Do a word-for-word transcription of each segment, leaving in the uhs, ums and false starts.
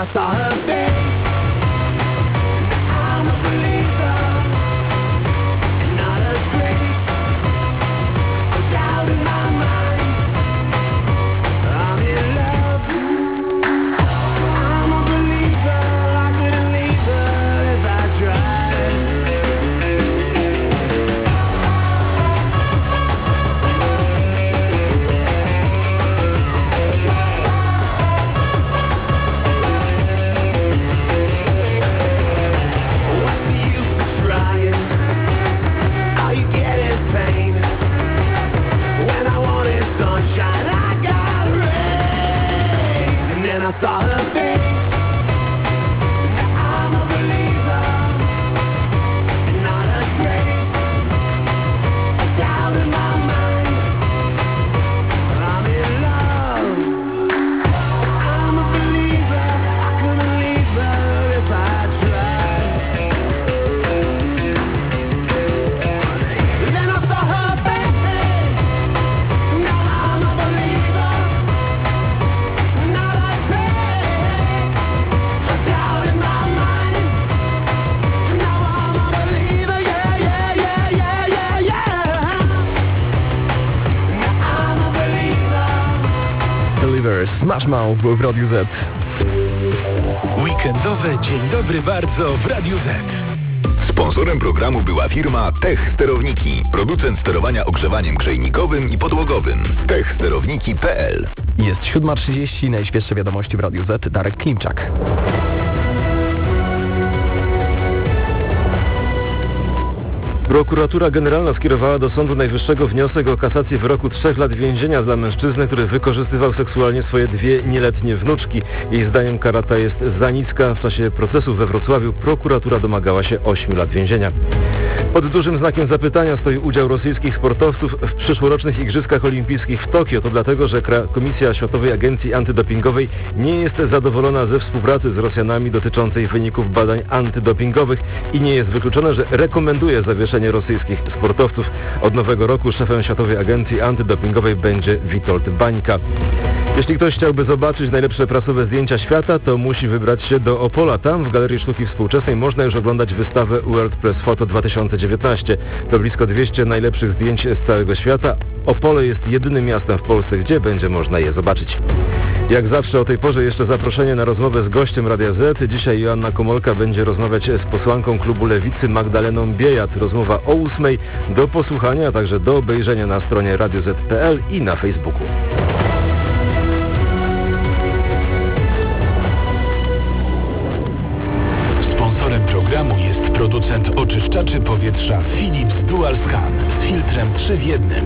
I saw her face. I'm a believer, and not a trace of doubt in my mind. I'm in love. I'm a believer, I couldn't leave her if I tried. What's the use of trying? All you get is pain. When I wanted sunshine, I got rain. And then I saw her face. Now I'm a believer, and not a trace of doubt in my mind. I'm in love. I'm a believer, I couldn't leave her if I tried. Then I saw her face. Now I'm a believer, not a trace of doubt in my mind. Now I'm a believer, yeah, yeah, yeah, yeah, yeah, yeah. Now I'm a believer. Believer, Smash Mouth w Radiu Z. Weekendowe Dzień Dobry Bardzo w Radiu Z. Sponsorem programu była firma Tech Sterowniki, producent sterowania ogrzewaniem grzejnikowym i podłogowym. tech sterowniki kropka p l. Jest siódma trzydzieści, najświeższe wiadomości w Radiu Z. Darek Klimczak. Prokuratura Generalna skierowała do Sądu Najwyższego wniosek o kasację wyroku trzech lat więzienia dla mężczyzny, który wykorzystywał seksualnie swoje dwie nieletnie wnuczki. Jej zdaniem kara ta jest za niska. W czasie procesu we Wrocławiu prokuratura domagała się ośmiu lat więzienia. Pod dużym znakiem zapytania stoi udział rosyjskich sportowców w przyszłorocznych Igrzyskach Olimpijskich w Tokio. To dlatego, że Komisja Światowej Agencji Antydopingowej nie jest zadowolona ze współpracy z Rosjanami dotyczącej wyników badań antydopingowych i nie jest wykluczone, że rekomenduje zawieszenie rosyjskich sportowców. Od nowego roku szefem Światowej Agencji Antydopingowej będzie Witold Bańka. Jeśli ktoś chciałby zobaczyć najlepsze prasowe zdjęcia świata, to musi wybrać się do Opola. Tam w Galerii Sztuki Współczesnej można już oglądać wystawę World Press Photo dwa tysiące dziewiętnaście. To blisko dwieście najlepszych zdjęć z całego świata. Opole jest jedynym miastem w Polsce, gdzie będzie można je zobaczyć. Jak zawsze o tej porze jeszcze zaproszenie na rozmowę z gościem Radia Z. Dzisiaj Joanna Komolka będzie rozmawiać z posłanką klubu Lewicy Magdaleną Biejat. Rozmowa o ósmej do posłuchania, a także do obejrzenia na stronie radio zet kropka p l i na Facebooku. Sponsorem programu jest producent oczyszczaczy powietrza Philips Dual Scan z filtrem trzy w jednym.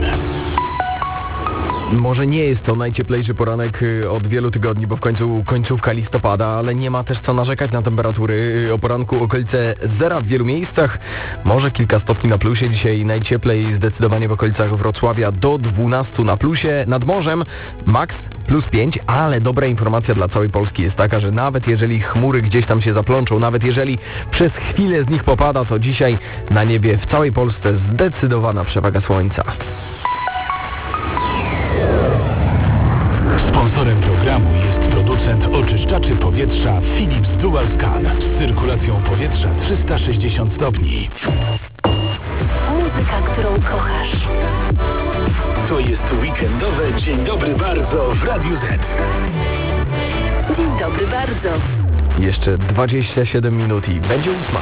Może nie jest to najcieplejszy poranek od wielu tygodni, bo w końcu końcówka listopada, ale nie ma też co narzekać na temperatury. O poranku okolice zera w wielu miejscach, może kilka stopni na plusie. Dzisiaj najcieplej zdecydowanie w okolicach Wrocławia do dwunastu na plusie. Nad morzem max plus pięć, ale dobra informacja dla całej Polski jest taka, że nawet jeżeli chmury gdzieś tam się zaplączą, nawet jeżeli przez chwilę z nich popada, to dzisiaj na niebie w całej Polsce zdecydowana przewaga słońca. Sponsorem programu jest producent oczyszczaczy powietrza Philips Dual Scan z cyrkulacją powietrza trzysta sześćdziesiąt stopni. Muzyka, którą kochasz. To jest weekendowe Dzień Dobry Bardzo w Radiu Z. Dzień dobry bardzo. Jeszcze dwadzieścia siedem minut i będzie ósma.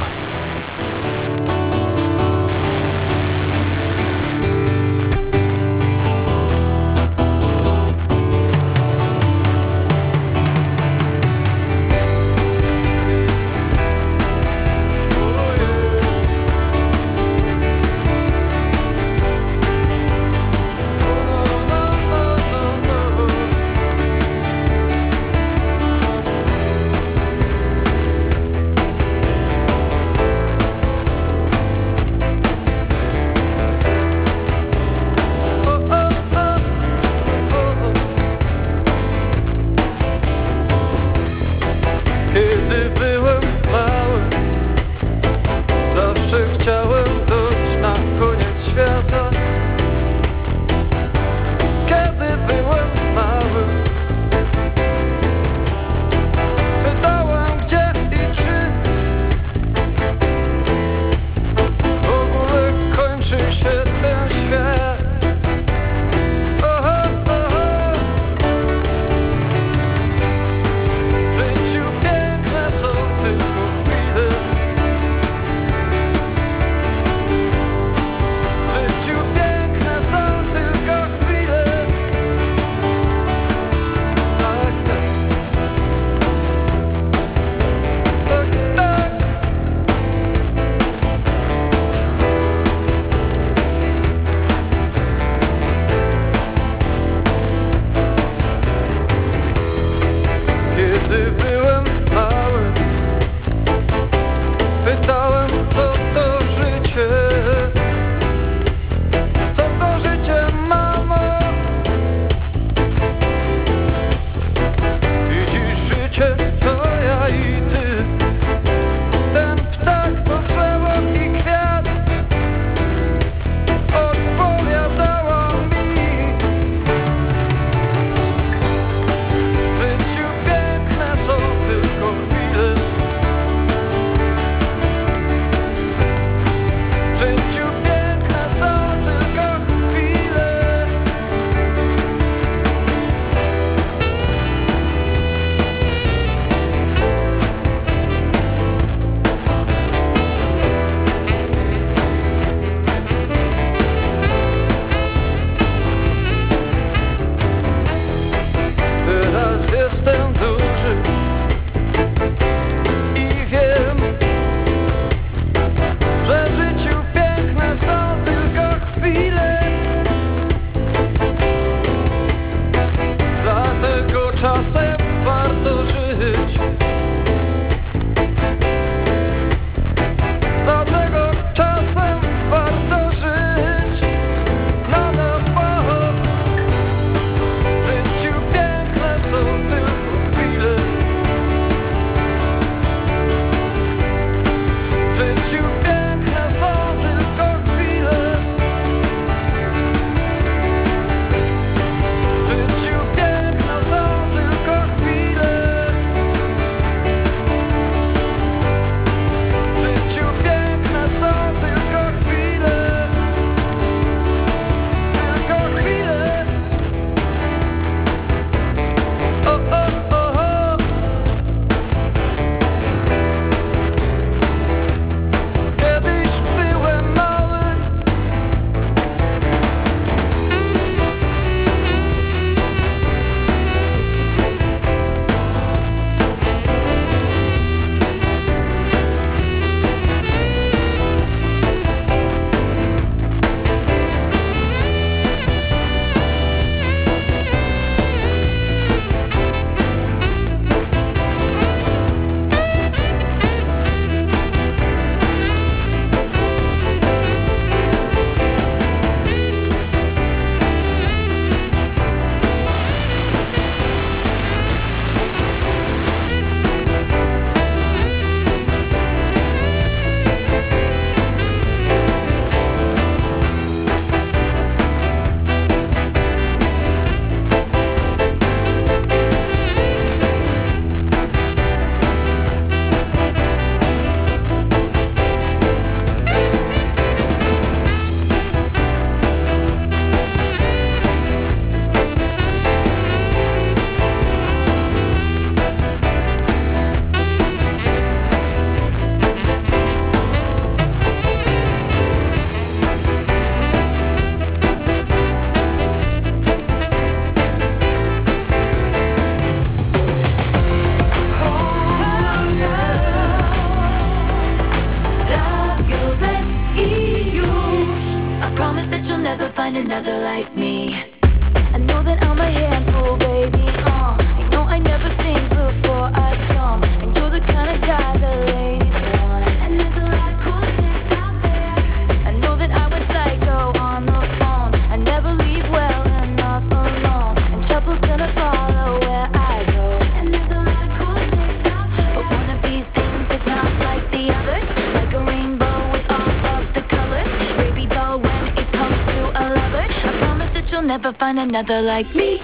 never find another like me.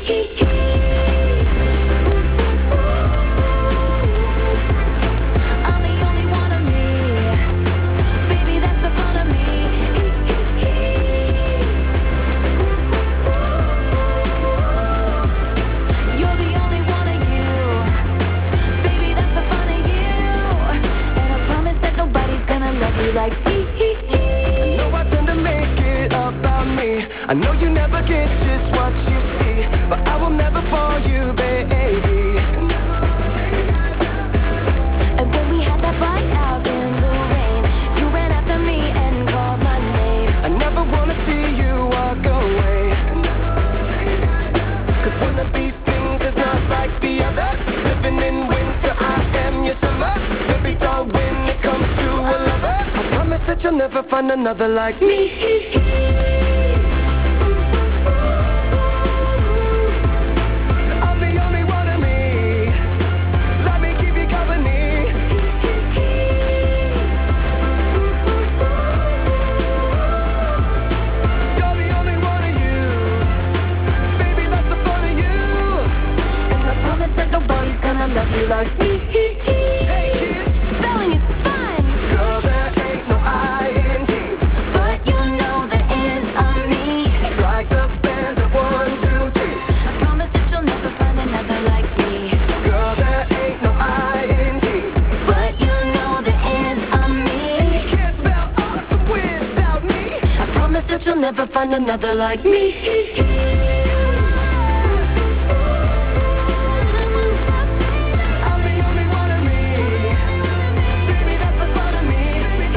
I'm the only one of me. Baby, that's the fun of me. You're the only one of you. Baby, that's the fun of you. And I promise that nobody's gonna love you like me. I know I tend to make it about me. I know you never get just what you see, but I will never fall you, baby. And when we had that fight out in the rain, you ran after me and called my name. I never wanna see you walk away, 'cause one of these things is not like the other. Living in winter, I am your summer. Baby doll, when it comes to a lover, I promise that you'll never find another like me. I'm the only one of me. Let me keep you company. You're the only one of you. Baby, that's the fun of you. And I promise that nobody's gonna love you like me. Hey kids, Spelling is fun, girl, there ain't no I in T. but you know the end of me. Strike the band at one, two, three. I promise that you'll never find another like me. Girl, there ain't no I in T. But you know the end of me. You can't spell awesome without me. I promise that you'll never find another like me. I'm the only one of me. Baby, that's the fun of me.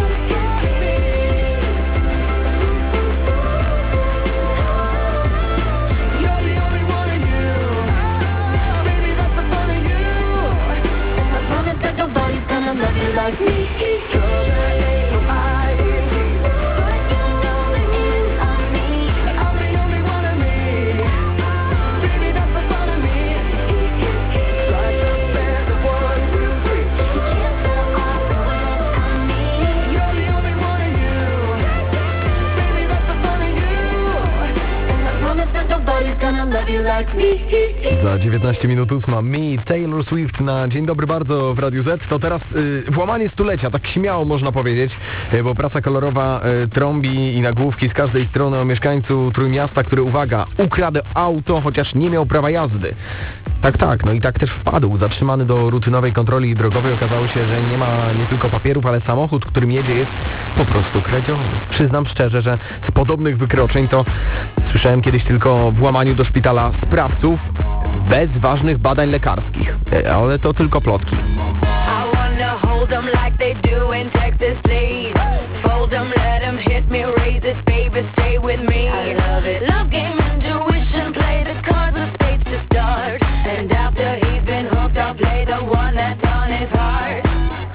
You're the only one of you. Baby, that's the fun of you. And I promise that nobody's gonna love you like me. Girl, there ain't no I in T. But you know the end of me. I'm the only one of me. Baby, that's the fun of me. Strike the band at one, two, three. You can't spell awesome without me. You're the only one of you. Baby, that's the fun of you. And I promise that nobody's gonna love you like me. Za dziewiętnaście minut ósma Mi Taylor Swift na Dzień Dobry Bardzo w Radiu Z. To teraz y, włamanie stulecia, tak śmiało można powiedzieć, y, bo prasa kolorowa y, trąbi i nagłówki z każdej strony o mieszkańcu Trójmiasta, który, uwaga, ukradł auto, chociaż nie miał prawa jazdy. Tak, tak, no i tak też wpadł. Zatrzymany do rutynowej kontroli drogowej, okazało się, że nie ma nie tylko papierów, ale samochód, którym jedzie, jest po prostu kradziony. Przyznam szczerze, że z podobnych wykroczeń to słyszałem kiedyś tylko w włamaniu do szpitala sprawców bez ważnych badań lekarskich, E, ale to tylko plotki. I wanna hold them like they do in Texas, please. Fold them, let them hit me, raise it, baby, stay with me. I love it. Love game, intuition, play the cards with spades to start. And after he's been hooked, I'll play the one that's on his heart.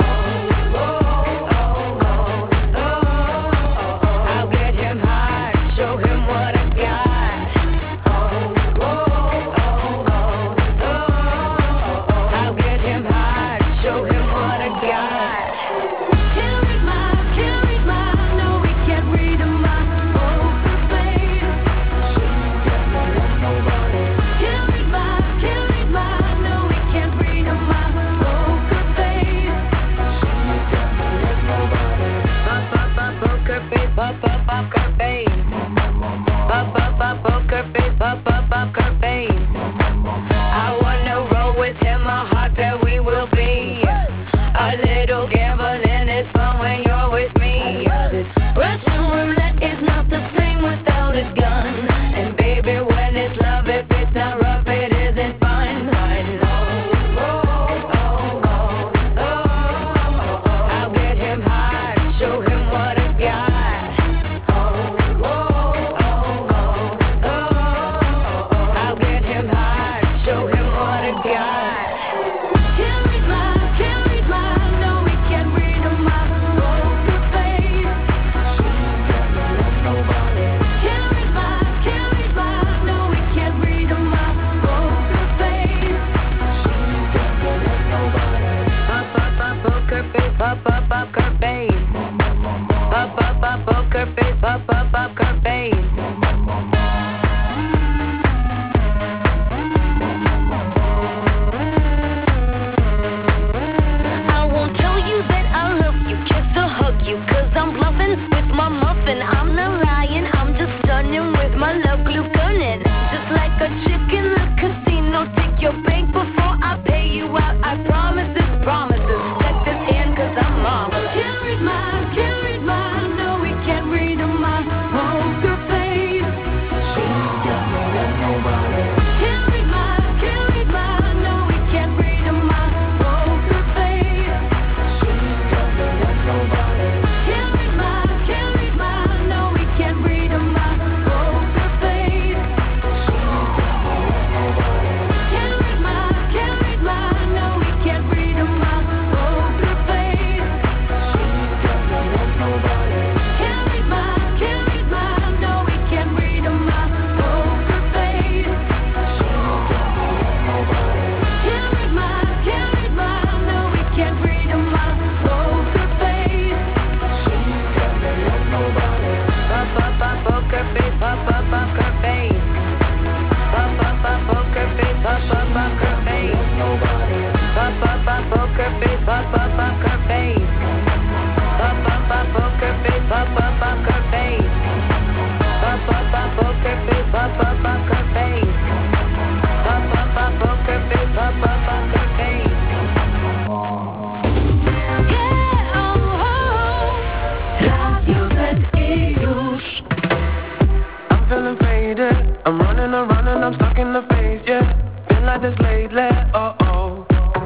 I'll get him hard, show him what I got. I'll get him hard, show him what I got. Can't read my, can't read my, no, we can't read my poker face. Can't read my, can't read my, no, we can't read my poker face. Pop, pop, pop, poker face, pop, pop, poker face. Pop, pop, pop, poker face, pop, pop, poker face. I wanna roll with him, a hot pair we will be. A little gambling is fun when you're with me. Russian roulette is not the same without a gun. And baby, when it's love, if it's not rough, it isn't fun. I'll get him hard, show him what I got. I'll get him hard, show him what I got. promises, promises. Check this in, cause I'm marvelous. Can't read mine, can't read mine. No, we can't read on my poker face. She's got me like nobody. Can't read mine, can't read mine. No, we can't read on my poker face. She's got me like nobody. Can't read mine, can't read mine. No, we can't read on my poker face. She's got me like nobody. Can't read mine, can't read mine. No, we can't read on my poker face. She's got me like nobody. Can't read mine, can't read mine. No, we can't read on my poker face. She's got me like nobody. Can't read mine, can't read mine. No, we can't read on my poker face. She's got me like nobody. Pop, pop, pop, poker face, pop, pop, poker face. Pop, pop, pop, poker face, pop, pop, poker face. Pop, pop, pop, poker face, pop, pop, poker face. Pop, pop, pop, poker face, pop, pop, poker face. Pop, pop, pop, poker face, pop, pop, poker face. Pop, pop, pop, poker face, pop, pop, poker face. Yeah, oh, oh. Radio Z I już. I'm feeling faded, I'm running around and I'm stuck in the phase, yeah. Been like this lately, oh oh.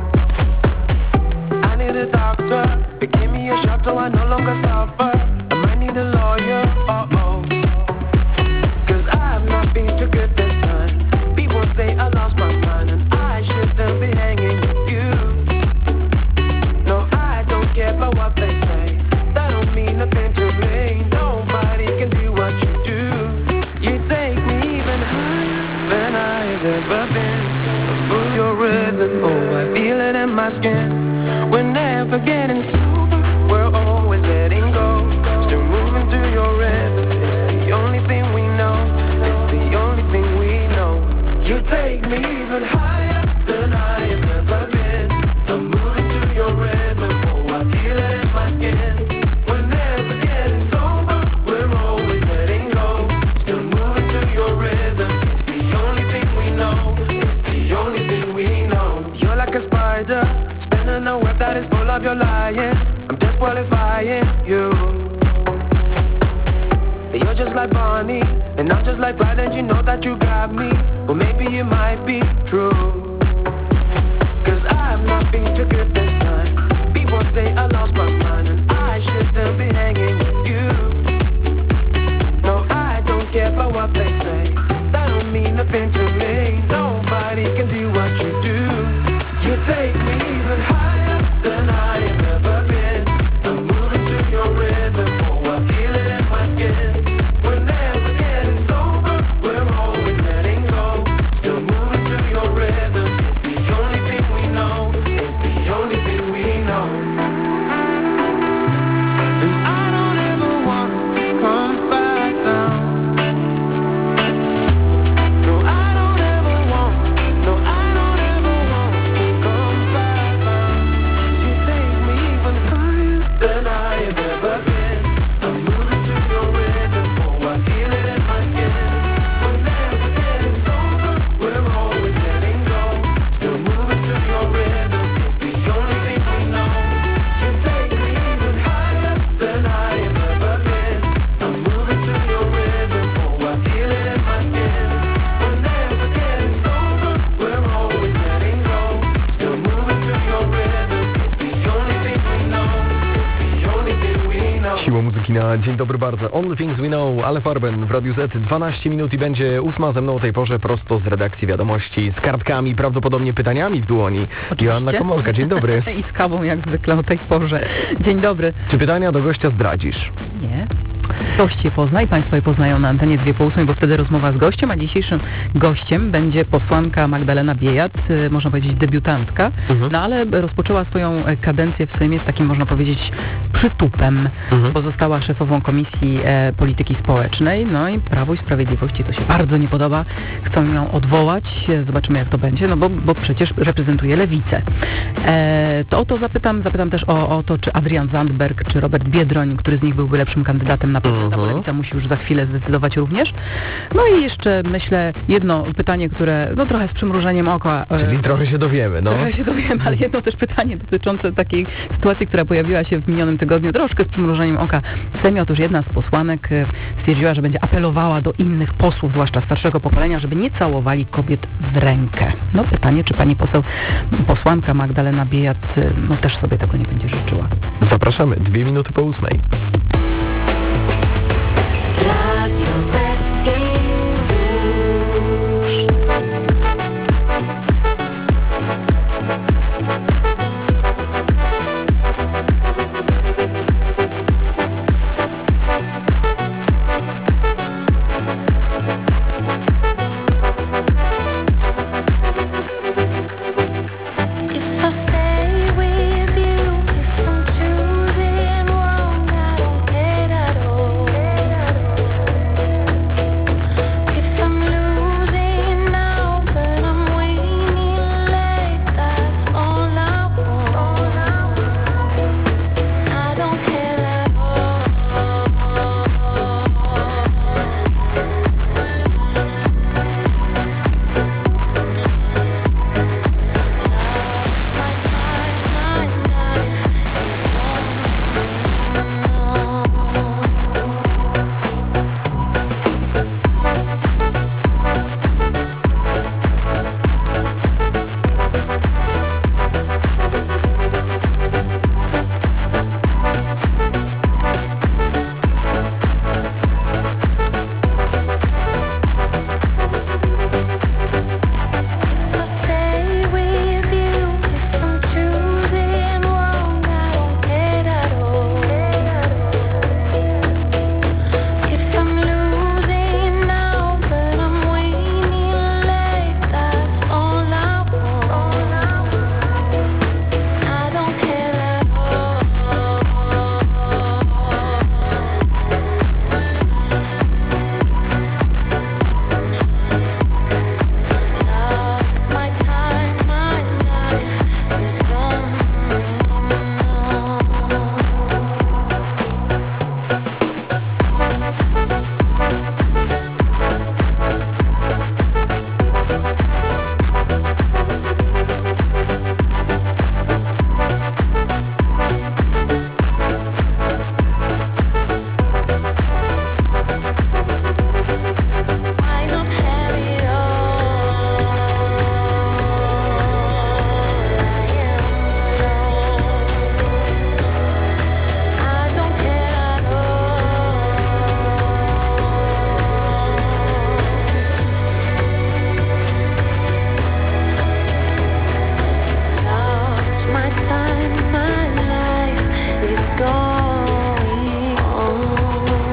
I need a doctor, to give me a shot so I no longer suffer. I might need a lawyer, oh oh. Cause I've not been too good this time. People say I lost my mind and I shouldn't be hanging with you. No, I don't care about what they say. That don't mean nothing to me. Nobody can do what you do. You take me even higher than I've ever been. Move your rhythm, oh, I feel it in my skin. We're never getting sober, we're always letting go. Still moving to your rhythm, it's the only thing we know. It's the only thing we know. You take me even higher than I have ever been. I'm moving to your rhythm, oh, I feel it in my skin. We're never getting sober, we're always letting go. Still moving to your rhythm, it's the only thing we know. It's the only thing we know. You're like a spider, spinning a web that is full of your lying. I'm disqualifying you. You're just like Bonnie, and I'm just like Clyde, and you know that you got me. Well, maybe it might be true. Cause I've not been too good this time. People say I lost my mind, and I shouldn't be hanging with you. No, I don't care about what they say. That don't mean nothing to me. Nobody can do what you do. You take me even higher than I have ever been. I'm moving to your rhythm, oh, I feel it in my skin. We're never getting sober, we're always letting go. Still moving to your rhythm, it's the only thing we know. It's the only thing we know. And I don't ever want to come back down. No, I don't ever want, no, I don't ever want to come back down. You take me even higher than I have ever been. I'm moving to your rhythm, oh, I feel it in my skin. We're never getting sober, we're always letting go. Still moving to your rhythm, it's the only thing we know. You take me even higher than I have ever been. I'm moving to your rhythm, oh, I feel it in my skin. We're never getting sober, we're always letting go. Still moving to your rhythm, it's the only thing we know. It's the only thing we know. Siła muzyki na dzień dobry bardzo. Only Things We Know, Ale Farben w Radiu Z. dwanaście minut i będzie ósma, ze mną o tej porze prosto z redakcji Wiadomości, z kartkami, prawdopodobnie pytaniami w dłoni. Oczywiście. Joanna Komolka, dzień dobry. I z kawą jak zwykle o tej porze. Dzień dobry. Czy pytania do gościa zdradzisz? Nie. Gość je pozna i Państwo je poznają na antenie dwie po ósmej, bo wtedy rozmowa z gościem, a dzisiejszym gościem będzie posłanka Magdalena Biejat, y, można powiedzieć debiutantka, Mhm. no ale rozpoczęła swoją e, kadencję w Sejmie z takim, można powiedzieć, przytupem, Mhm. bo została szefową Komisji e, Polityki Społecznej, no i Prawo i Sprawiedliwości to się bardzo nie podoba, chcą ją odwołać, e, zobaczymy jak to będzie, no bo, bo przecież reprezentuje Lewicę. E, to o to zapytam, zapytam też o, o to, czy Adrian Zandberg, czy Robert Biedroń, który z nich byłby lepszym kandydatem na prezydenta, bo Lewica musi już za chwilę zdecydować również. No i jeszcze myślę jedno pytanie, które no trochę z przymrużeniem oka. e, Czyli trochę się dowiemy, no. Trochę się dowiemy, ale jedno też pytanie dotyczące takiej sytuacji, która pojawiła się w minionym tygodniu, troszkę z przymrużeniem oka w Sejmie. Otóż jedna z posłanek e, stwierdziła, że będzie apelowała do innych posłów, zwłaszcza starszego pokolenia, żeby nie całowali kobiet w rękę. No pytanie, czy pani poseł, posłanka Magdalena Biejat e, no też sobie tego nie będzie życzyła. Zapraszamy, dwie minuty po ósmej. Radio Z i wzdłuż. If I stay with you, if I'm choosing wrong, I don't care at all. If I'm losing now, but I'm winning late, that's all I want. I don't care at all. My time, my life If I stay with you, if I'm choosing wrong, I don't care at all. If I'm losing now, but I'm winning late, that's all I want. I don't care at all. Lost my time, my life is gone. Why not have it all? I am alone. I don't care at all. Lost my time, my life is going on.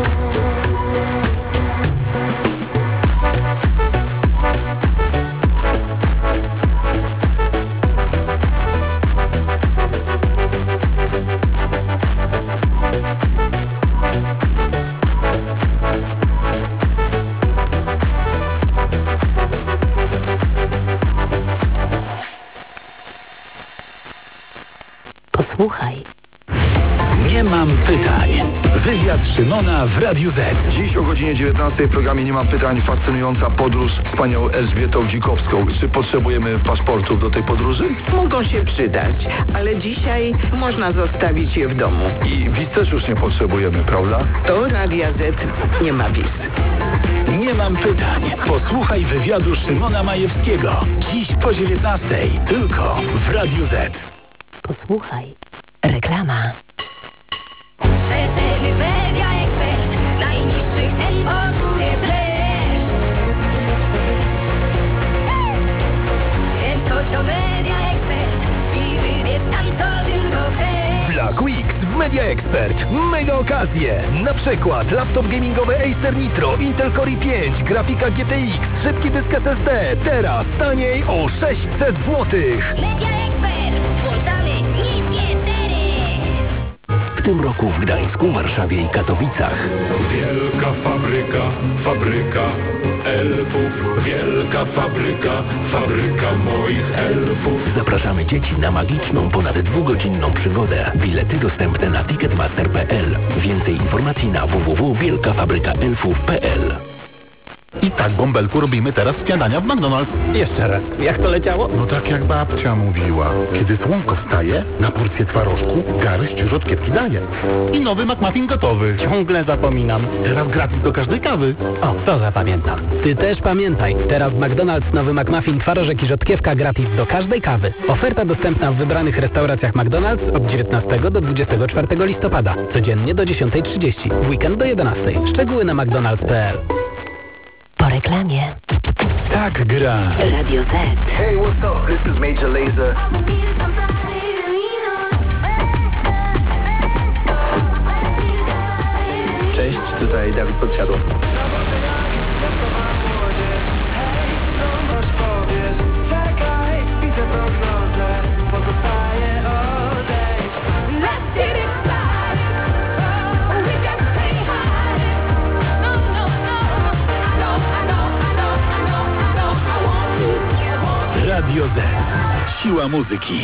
Posłuchaj. Nie mam pytań. Wywiad Szymona w Radiu Z. Dziś o godzinie dziewiętnastej w programie Nie mam pytań fascynująca podróż z panią Elżbietą Dzikowską. Czy potrzebujemy paszportów do tej podróży? Mogą się przydać, ale dzisiaj można zostawić je w domu. I wiz też już nie potrzebujemy, prawda? To Radia Z nie ma wiz. Nie mam pytań. Posłuchaj wywiadu Szymona Majewskiego. Dziś po dziewiętnastej. Tylko w Radiu Z. Posłuchaj. Reklama. Rzetelny Media Expert, najniższych cen poczuję treść. Więc chodź do Media Expert i wybierz tam, co tylko chcesz. Black Weeks w Media Expert. Mega okazje. Na przykład laptop gamingowy Acer Nitro, Intel Core i pięć, grafika G T X, szybki dysk S S D. Teraz taniej o sześćset złotych. Media Expert, włączamy niskie ceny. W tym roku w Gdańsku, Warszawie i Katowicach. Wielka fabryka, fabryka elfów. Wielka fabryka, fabryka moich elfów. Zapraszamy dzieci na magiczną, ponad dwugodzinną przygodę. Bilety dostępne na ticketmaster kropka p l. Więcej informacji na w w w kropka wielka fabryka elfów kropka p l. I tak, bąbelku, robimy teraz śniadania w McDonald's. Jeszcze raz, jak to leciało? No tak jak babcia mówiła. Kiedy słonko wstaje, na porcję twarożku garść rzodkiewki daje. I nowy McMuffin gotowy. Ciągle zapominam. Teraz gratis do każdej kawy. O, to zapamiętam. Ty też pamiętaj. Teraz w McDonald's nowy McMuffin, twarożek i rzodkiewka gratis do każdej kawy. Oferta dostępna w wybranych restauracjach McDonald's od dziewiętnastego do dwudziestego czwartego listopada. Codziennie do dziesiątej trzydzieści. W weekend do jedenastej. Szczegóły na mcdonalds kropka p l. Po reklamie. Tak gra. Radio Z. Hey, what's up? This is Major Lazer. Cześć, tutaj Dawid Podsiadło. Radio Z. Siła muzyki.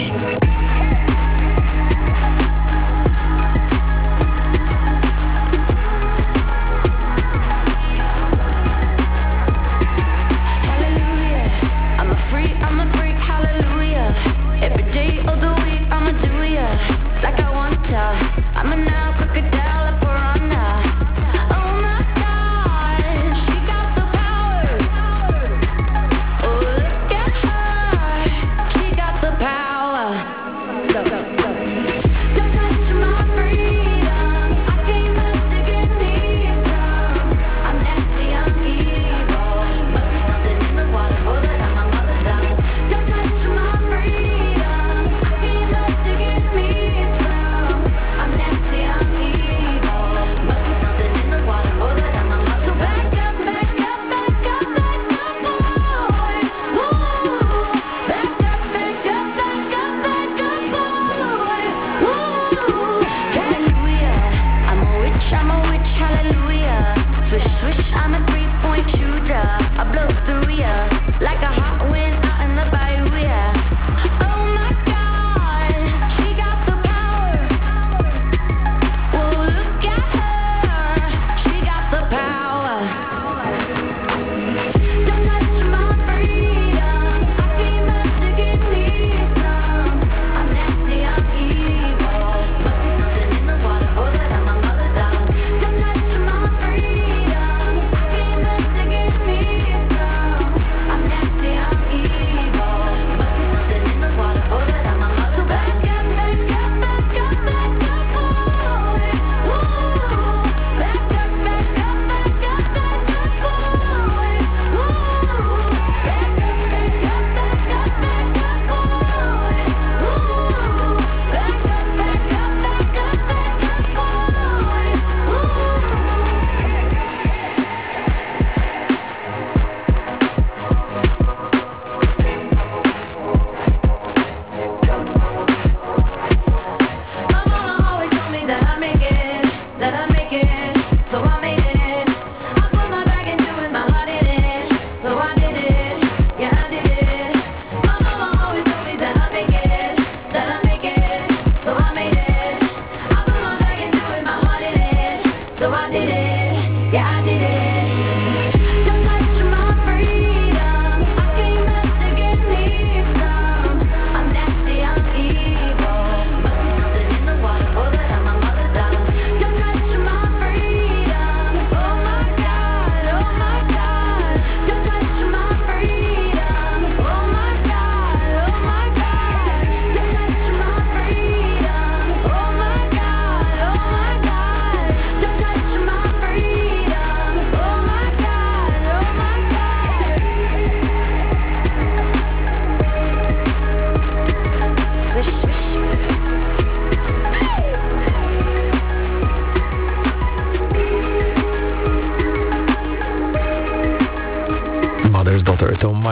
Power.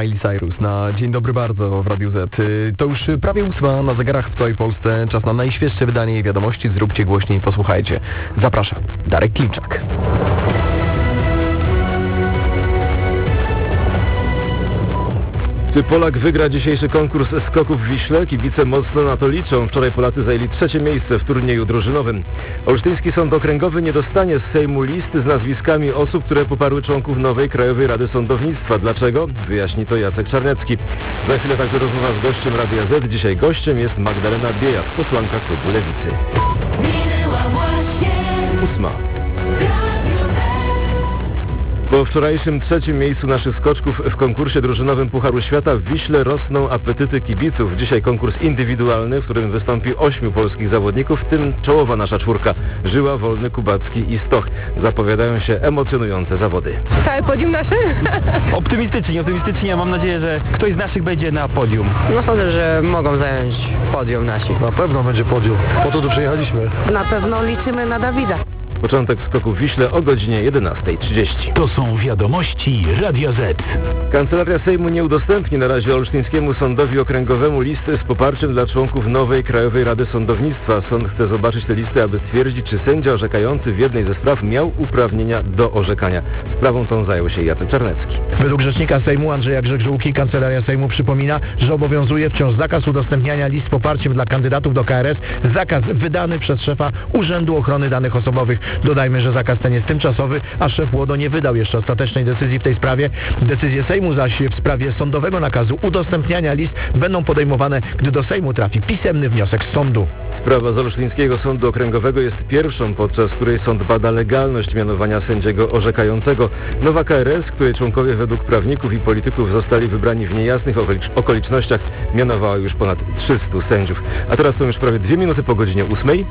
Miley Cyrus na Dzień Dobry Bardzo w Radiu Z. Y, To już prawie ósma na zegarach w całej Polsce. Czas na najświeższe wydanie jej wiadomości. Zróbcie głośniej, posłuchajcie. Zapraszam, Darek Klimczak. Czy Polak wygra dzisiejszy konkurs skoków w Wiśle? Kibice mocno na to liczą. Wczoraj Polacy zajęli trzecie miejsce w turnieju drużynowym. Olsztyński Sąd Okręgowy nie dostanie z Sejmu listy z nazwiskami osób, które poparły członków nowej Krajowej Rady Sądownictwa. Dlaczego? Wyjaśni to Jacek Czarnecki. Za chwilę także rozmowa z gościem Radia Z. Dzisiaj gościem jest Magdalena Biejat, posłanka klubu Lewicy. Ósma. Po wczorajszym trzecim miejscu naszych skoczków w konkursie drużynowym Pucharu Świata w Wiśle rosną apetyty kibiców. Dzisiaj konkurs indywidualny, w którym wystąpi ośmiu polskich zawodników, w tym czołowa nasza czwórka Żyła, Wolny, Kubacki i Stoch. Zapowiadają się emocjonujące zawody. Całe podium nasze? Optymistycznie, optymistycznie. Mam nadzieję, że ktoś z naszych będzie na podium. No sądzę, że mogą zająć podium nasi. Na pewno będzie podium. Po to tu przyjechaliśmy. Na pewno liczymy na Dawida. Początek skoku w Wiśle o godzinie jedenasta trzydzieści. To są wiadomości Radia Z. Kancelaria Sejmu nie udostępni na razie Olsztyńskiemu Sądowi Okręgowemu listy z poparciem dla członków nowej Krajowej Rady Sądownictwa. Sąd chce zobaczyć te listy, aby stwierdzić, czy sędzia orzekający w jednej ze spraw miał uprawnienia do orzekania. Sprawą tą zajął się Jacek Czarnecki. Według rzecznika Sejmu Andrzeja Grzegżółki Kancelaria Sejmu przypomina, że obowiązuje wciąż zakaz udostępniania list z poparciem dla kandydatów do K R S, zakaz wydany przez szefa Urzędu Ochrony Danych Osobowych. Dodajmy, że zakaz ten jest tymczasowy, a szef Łodo nie wydał jeszcze ostatecznej decyzji w tej sprawie. Decyzje Sejmu zaś w sprawie sądowego nakazu udostępniania list będą podejmowane, gdy do Sejmu trafi pisemny wniosek z sądu. Sprawa z Olsztyńskiego Sądu Okręgowego jest pierwszą, podczas której sąd bada legalność mianowania sędziego orzekającego. Nowa K R S, której członkowie według prawników i polityków zostali wybrani w niejasnych okolicz- okolicznościach, mianowała już ponad trzystu sędziów. A teraz są już prawie dwie minuty po godzinie ósmej.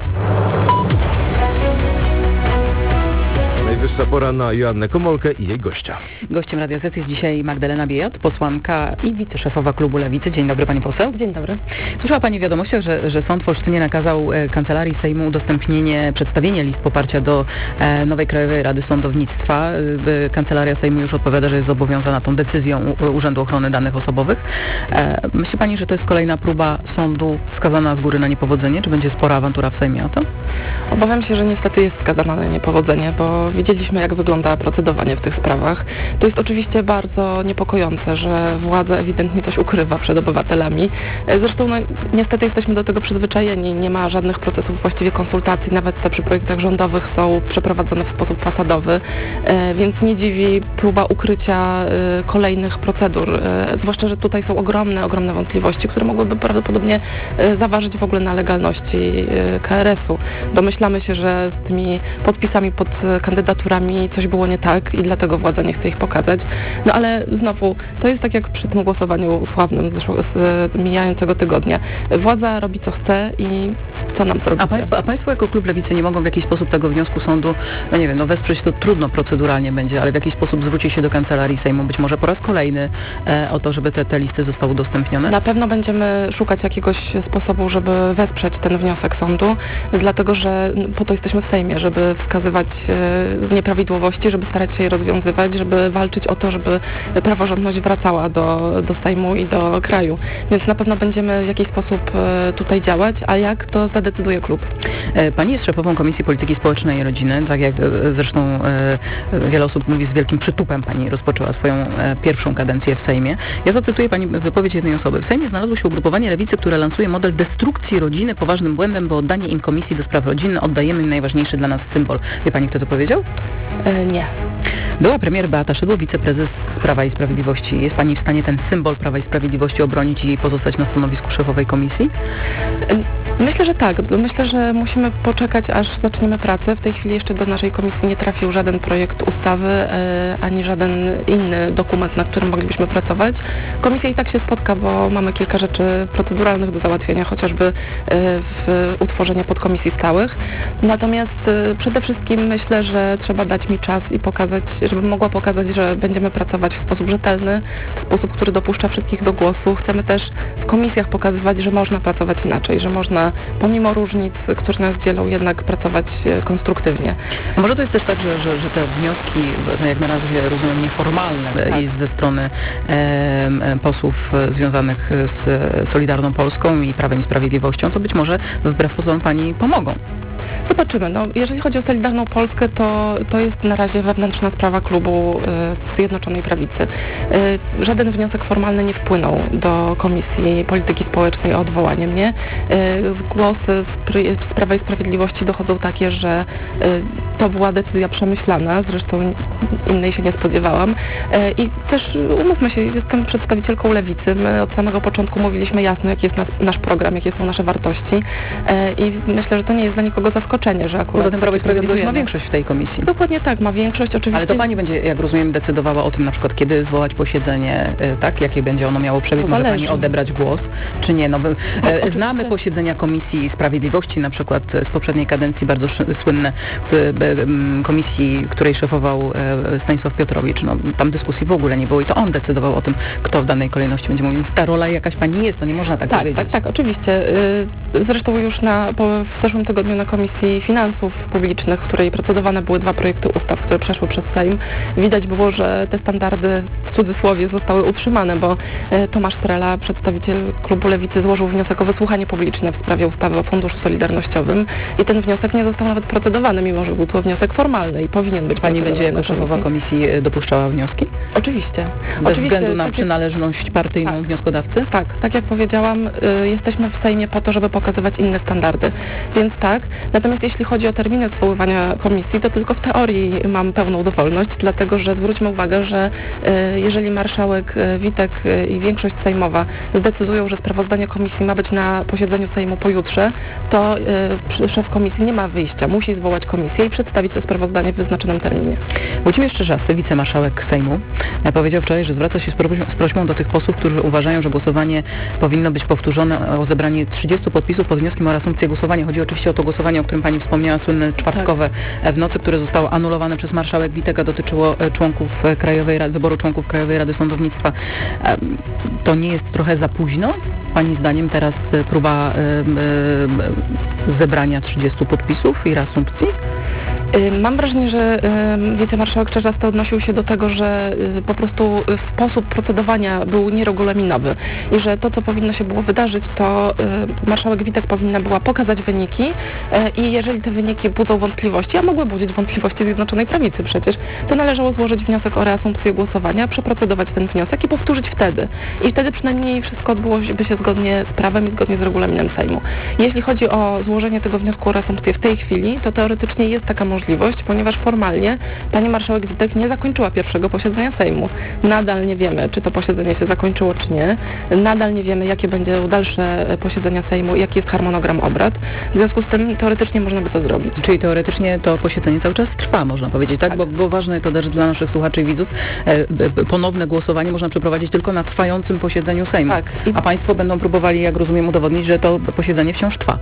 Najwyższa pora na Joannę Komolkę i jej gościa. Gościem Radia Z jest dzisiaj Magdalena Biejat, posłanka i wiceszefowa klubu Lewicy. Dzień dobry, pani poseł. Dzień dobry. Słyszała pani w wiadomościach, że, że sąd w Olsztynie nakazał e, Kancelarii Sejmu udostępnienie, przedstawienie list poparcia do e, nowej Krajowej Rady Sądownictwa. E, Kancelaria Sejmu już odpowiada, że jest zobowiązana tą decyzją U, Urzędu Ochrony Danych Osobowych. E, myśli pani, że to jest kolejna próba sądu skazana z góry na niepowodzenie? Czy będzie spora awantura w Sejmie o to? Obawiam się, że niestety jest skazana na niepowodzenie, bo widzieliśmy, jak wygląda procedowanie w tych sprawach. To jest oczywiście bardzo niepokojące, że władza ewidentnie coś ukrywa przed obywatelami. Zresztą no, niestety jesteśmy do tego przyzwyczajeni. Nie ma żadnych procesów właściwie konsultacji, nawet te przy projektach rządowych są przeprowadzone w sposób fasadowy, e, więc nie dziwi próba ukrycia e, kolejnych procedur. E, zwłaszcza, że tutaj są ogromne, ogromne wątpliwości, które mogłyby prawdopodobnie e, zaważyć w ogóle na legalności e, K R S-u. Domyślamy się, że z tymi podpisami pod kandydaturami coś było nie tak i dlatego władza nie chce ich pokazać. No ale znowu, to jest tak jak przy tym głosowaniu sławnym z, zeszło, z mijającego tygodnia. Władza robi co chce i co nam zrobicie? A państwo, a państwo jako klub Lewicy nie mogą w jakiś sposób tego wniosku sądu, no nie wiem, no wesprzeć to trudno proceduralnie będzie, ale w jakiś sposób zwrócić się do Kancelarii Sejmu, być może po raz kolejny e, o to, żeby te, te listy zostały udostępnione? Na pewno będziemy szukać jakiegoś sposobu, żeby wesprzeć ten wniosek sądu, dlatego że po to jesteśmy w Sejmie, żeby wskazywać e, nieprawidłowości, żeby starać się je rozwiązywać, żeby walczyć o to, żeby praworządność wracała do, do Sejmu i do kraju. Więc na pewno będziemy w jakiś sposób e, tutaj działać, a jak to zadecyduje klub. Pani jest szefową Komisji Polityki Społecznej i Rodziny, tak jak zresztą e, wiele osób mówi, z wielkim przytupem pani rozpoczęła swoją e, pierwszą kadencję w Sejmie. Ja zacytuję pani wypowiedź jednej osoby. W Sejmie znalazło się ugrupowanie Lewicy, które lansuje model destrukcji rodziny. Poważnym błędem, bo oddanie im Komisji do Spraw Rodziny oddajemy im najważniejszy dla nas symbol. Wie pani, kto to powiedział? E, nie. Była premier Beata Szydło, wiceprezes Prawa i Sprawiedliwości. Jest pani w stanie ten symbol Prawa i Sprawiedliwości obronić i pozostać na stanowisku szefowej komisji? Myślę, że tak. Myślę, że musimy poczekać, aż zaczniemy pracę. W tej chwili jeszcze do naszej komisji nie trafił żaden projekt ustawy, e, ani żaden inny dokument, na którym moglibyśmy pracować. Komisja i tak się spotka, bo mamy kilka rzeczy proceduralnych do załatwienia, chociażby e, w utworzenie podkomisji stałych. Natomiast e, przede wszystkim myślę, że trzeba dać mi czas i pokazać, żebym mogła pokazać, że będziemy pracować w sposób rzetelny, w sposób, który dopuszcza wszystkich do głosu. Chcemy też w komisjach pokazywać, że można pracować inaczej, że można pomimo różnic, które nas dzielą, jednak pracować e, konstruktywnie. A może to jest też tak, że, że, że te wnioski, no jak na razie rozumiem nieformalne Tak. i ze strony e, e, posłów e, związanych z e, Solidarną Polską i Prawem i Sprawiedliwością, to być może wbrew pozorom pani pomogą. Zobaczymy. No, jeżeli chodzi o Solidarną Polskę, to, to jest na razie wewnętrzna sprawa klubu y, Zjednoczonej Prawicy. Y, żaden wniosek formalny nie wpłynął do Komisji Polityki Społecznej o odwołanie mnie. Y, głosy z, Pry- z Prawa i Sprawiedliwości dochodzą takie, że y, to była decyzja przemyślana, zresztą innej się nie spodziewałam. Y, I też umówmy się, jestem przedstawicielką Lewicy. My od samego początku mówiliśmy jasno, jaki jest nas, nasz program, jakie są nasze wartości. Y, I myślę, że to nie jest dla nikogo zaskoczenie, że akurat... Poza tym Prawo i Sprawiedliwość ma decydujemy. większość w tej komisji. Dokładnie tak, ma większość oczywiście. Ale to pani będzie, jak rozumiem, decydowała o tym na przykład, kiedy zwołać posiedzenie, y, tak? Jakie będzie ono miało przebieg? To Może zależy. pani odebrać głos, czy nie? No, wy- Tak, e, oczywiście. znamy posiedzenia Komisji Sprawiedliwości, na przykład z poprzedniej kadencji, bardzo szy- słynne y, b- m, komisji, której szefował e, Stanisław Piotrowicz. No, tam dyskusji w ogóle nie było i to on decydował o tym, kto w danej kolejności będzie mówił. Więc ta rola jakaś pani jest, to nie można tak, Tak, powiedzieć. tak, tak, oczywiście. Y, Zresztą już na, po, w zeszłym tygodniu na Komisji Finansów Publicznych, w której procedowane były dwa projekty ustaw, które przeszły przez Sejm, widać było, że te standardy w cudzysłowie zostały utrzymane, bo y, Tomasz Trela, przedstawiciel klubu Lewicy, złożył wniosek o wysłuchanie publiczne w sprawie ustawy o Funduszu Solidarnościowym i ten wniosek nie został nawet procedowany, mimo że był to wniosek formalny i powinien być Pani będzie jako procedowany w szefowa komisji y, dopuszczała wnioski? Oczywiście. Bez Oczywiście, względu na tak jak- przynależność partyjną Tak. wnioskodawcy? Tak, tak jak powiedziałam, y, jesteśmy w Sejmie po to, żeby pokazywać inne standardy. Więc tak. Natomiast jeśli chodzi o terminy zwoływania komisji, to tylko w teorii mam pełną dowolność, dlatego że zwróćmy uwagę, że y, jeżeli marszałek y, Witek y, i większość sejmowa zdecydują, że sprawozdanie komisji ma być na posiedzeniu Sejmu pojutrze, to y, przy- szef komisji nie ma wyjścia. Musi zwołać komisję i przedstawić to sprawozdanie w wyznaczonym terminie. Włodzimierz Czerzasty, wicemarszałek Sejmu, e, powiedział wczoraj, że zwraca się z prośbą, z prośbą do tych posłów, którzy uważają, że głosowanie powinno być powtórzone o zebranie trzydziestu podpisów pod wnioskiem o reasumpcję głosowania. Chodzi oczywiście o to głosowanie, o którym pani wspomniała, słynne czwartkowe e, w nocy, które zostało anulowane przez marszałek Witek, a dotyczyło e, członków e, Krajowej Rady, wyboru członków Krajowej Rady Sądownictwa. E, To nie jest trochę za późno? Pani zdaniem teraz e, próba e, e, zebrania trzydziestu podpisów i reasumpcji? Y, Mam wrażenie, że y, wicemarszałek Czerzasty odnosił się do tego, że y, po prostu y, sposób procedowania był nieregulaminowy i że to, co powinno się było wydarzyć, to y, marszałek Witek powinna była pokazać wyniki y, i jeżeli te wyniki budzą wątpliwości, a mogły budzić wątpliwości Zjednoczonej Prawicy przecież, to należało złożyć wniosek o reasumpcję głosowania, przeprocedować ten wniosek i powtórzyć wtedy. I wtedy przynajmniej wszystko odbyłoby się zgodnie z prawem i zgodnie z regulaminem Sejmu. Jeśli chodzi o złożenie tego wniosku o reasumpcję w tej chwili, to teoretycznie jest taka możliwość, ponieważ formalnie pani marszałek Witek nie zakończyła pierwszego posiedzenia Sejmu. Nadal nie wiemy, czy to posiedzenie się zakończyło, czy nie. Nadal nie wiemy, jakie będą dalsze posiedzenia Sejmu, jaki jest harmonogram obrad. W związku z tym teoretycznie można by to zrobić. Czyli teoretycznie to posiedzenie cały czas trwa, można powiedzieć, tak? Bo, bo ważne to też dla naszych słuchaczy i widzów, e, e, ponowne głosowanie można przeprowadzić tylko na trwającym posiedzeniu Sejmu. Tak. A państwo będą próbowali, jak rozumiem, udowodnić, że to posiedzenie wciąż trwa.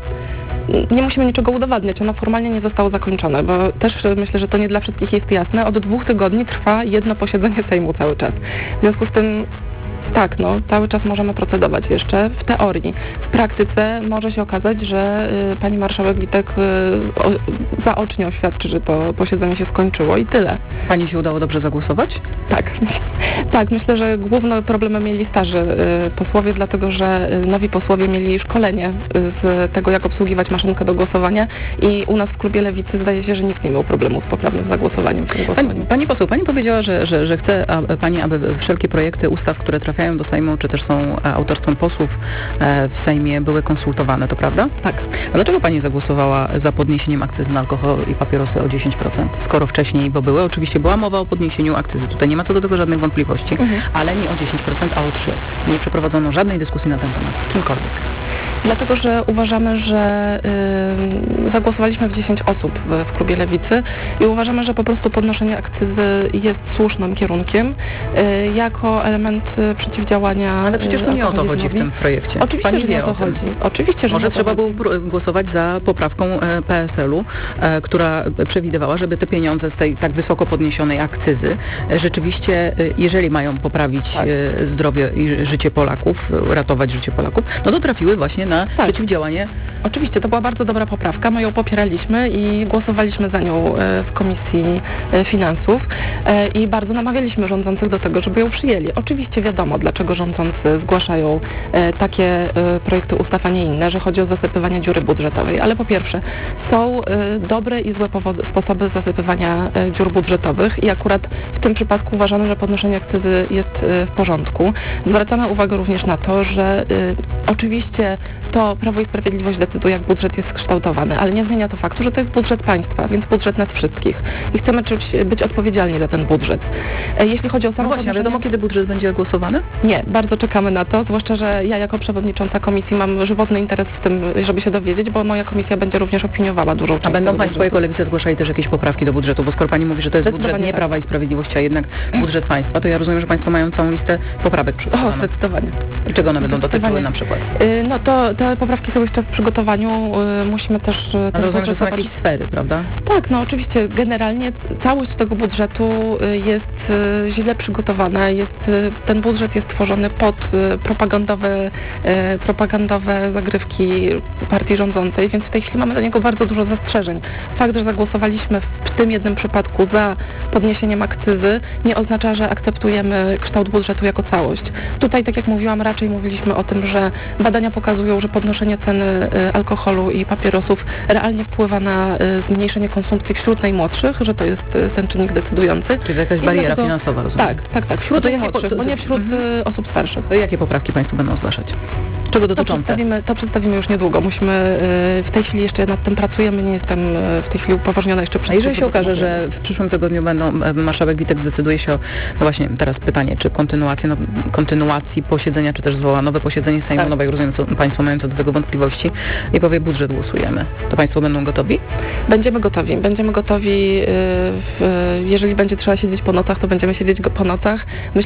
Nie musimy niczego udowadniać, ono formalnie nie zostało zakończone, bo też e, myślę, że to nie dla wszystkich jest jasne. Od dwóch tygodni trwa jedno posiedzenie Sejmu cały czas. W związku z tym tak, no, cały czas możemy procedować jeszcze w teorii. W praktyce może się okazać, że y, pani marszałek Witek y, o, zaocznie oświadczy, że to posiedzenie się skończyło i tyle. Pani się udało dobrze zagłosować? Tak. Tak, myślę, że główne problemy mieli starzy y, posłowie, dlatego że y, nowi posłowie mieli szkolenie y, z tego, jak obsługiwać maszynkę do głosowania i u nas w klubie Lewicy zdaje się, że nikt nie miał problemu z poprawnym zagłosowaniem w tym głosowaniu. Pani, pani poseł, pani powiedziała, że, że, że chce a, pani, aby wszelkie projekty ustaw, które trafiają do Sejmu, czy też są e, autorstwem posłów e, w Sejmie, były konsultowane, to prawda? Tak. A dlaczego pani zagłosowała za podniesieniem akcyzy na alkohol i papierosy o dziesięć procent? Skoro wcześniej, bo były, oczywiście była mowa o podniesieniu akcyzy, tutaj nie ma co do tego żadnych wątpliwości, Mhm. ale nie o dziesięć procent, a o trzy procent. Nie przeprowadzono żadnej dyskusji na ten temat, czymkolwiek. Dlatego, że uważamy, że y, zagłosowaliśmy w dziesięć osób w, w klubie Lewicy i uważamy, że po prostu podnoszenie akcyzy jest słusznym kierunkiem y, jako element y, przeciwdziałania. Ale przecież to nie o to chodzi w alkoholizmowi. tym projekcie. Oczywiście, Pani że wie nie o to tym. chodzi. Oczywiście, że Może nie o to trzeba chodzi. było pró- głosować za poprawką e, P S L u, e, która przewidywała, żeby te pieniądze z tej tak wysoko podniesionej akcyzy e, rzeczywiście, e, jeżeli mają poprawić Tak. e, zdrowie i życie Polaków, e, ratować życie Polaków, no to trafiły właśnie na Tak. przeciwdziałanie. Oczywiście, to była bardzo dobra poprawka, my ją popieraliśmy i głosowaliśmy za nią e, w Komisji e, Finansów e, i bardzo namawialiśmy rządzących do tego, żeby ją przyjęli. Oczywiście wiadomo, dlaczego rządzący zgłaszają e, takie e, projekty ustaw, a nie inne, że chodzi o zasypywanie dziury budżetowej, ale po pierwsze są e, dobre i złe powody, sposoby zasypywania e, dziur budżetowych i akurat w tym przypadku uważamy, że podnoszenie akcyzy jest e, w porządku. Zwracamy uwagę również na to, że e, oczywiście to Prawo i Sprawiedliwość decyduje, jak budżet jest kształtowany, ale nie zmienia to faktu, że to jest budżet państwa, więc budżet nas wszystkich i chcemy czuć, być odpowiedzialni za ten budżet. E, Jeśli chodzi o No samo właśnie, a podnoszenie- wiadomo, kiedy budżet będzie głosowany? Nie, bardzo czekamy na to, zwłaszcza, że ja jako przewodnicząca komisji mam żywotny interes w tym, żeby się dowiedzieć, bo moja komisja będzie również opiniowała dużą część A będą tego Państwo budżetu. jako Lewica zgłaszali też jakieś poprawki do budżetu, bo skoro Pani mówi, że to jest budżet Zdecydowanie nie tak. Prawa i Sprawiedliwości, a jednak budżet państwa, to ja rozumiem, że Państwo mają całą listę poprawek O, przygotowaną. zdecydowanie. I czego one będą dotyczyły Zdecydowanie. na przykład? Y, No to te poprawki są jeszcze w przygotowaniu, y, musimy też y, ten Ale rozumiem, że budżet są zobaczyć. jakieś sfery, prawda? Tak, no oczywiście generalnie całość tego budżetu y, jest y, źle przygotowana, jest, y, ten budżet jest tworzony pod y, propagandowe, y, propagandowe zagrywki partii rządzącej, więc w tej chwili mamy do niego bardzo dużo zastrzeżeń. Fakt, że zagłosowaliśmy w tym jednym przypadku za podniesieniem akcyzy, nie oznacza, że akceptujemy kształt budżetu jako całość. Tutaj, tak jak mówiłam, raczej mówiliśmy o tym, że badania pokazują, że podnoszenie ceny y, alkoholu i papierosów realnie wpływa na y, zmniejszenie konsumpcji wśród najmłodszych, że to jest y, ten czynnik decydujący. Czyli to jakaś I bariera dlatego- finansowa, rozumiem. Tak, tak, tak. No Wśród to jakie najmłodszych, po- bo nie wśród y, osób starszych. To jakie poprawki Państwo będą zgłaszać? Czego To dotyczące? przedstawimy, to przedstawimy już niedługo. Musimy, y, w tej chwili jeszcze nad tym pracujemy, nie jestem y, w tej chwili upoważniona jeszcze przez A jeżeli się służbę do okaże, tego. że w przyszłym tygodniu będą, e, marszałek Witek zdecyduje się o, no właśnie teraz pytanie, czy kontynuację, no, kontynuacji posiedzenia, czy też zwoła nowe posiedzenie Sejmu, Tak. no bo jak rozumiem, co Państwo mają co do tego wątpliwości i powie budżet głosujemy. To Państwo będą gotowi? Będziemy gotowi. Będziemy gotowi, y, w, jeżeli będzie trzeba siedzieć po nocach, to będziemy siedzieć go po nocach. Myślę,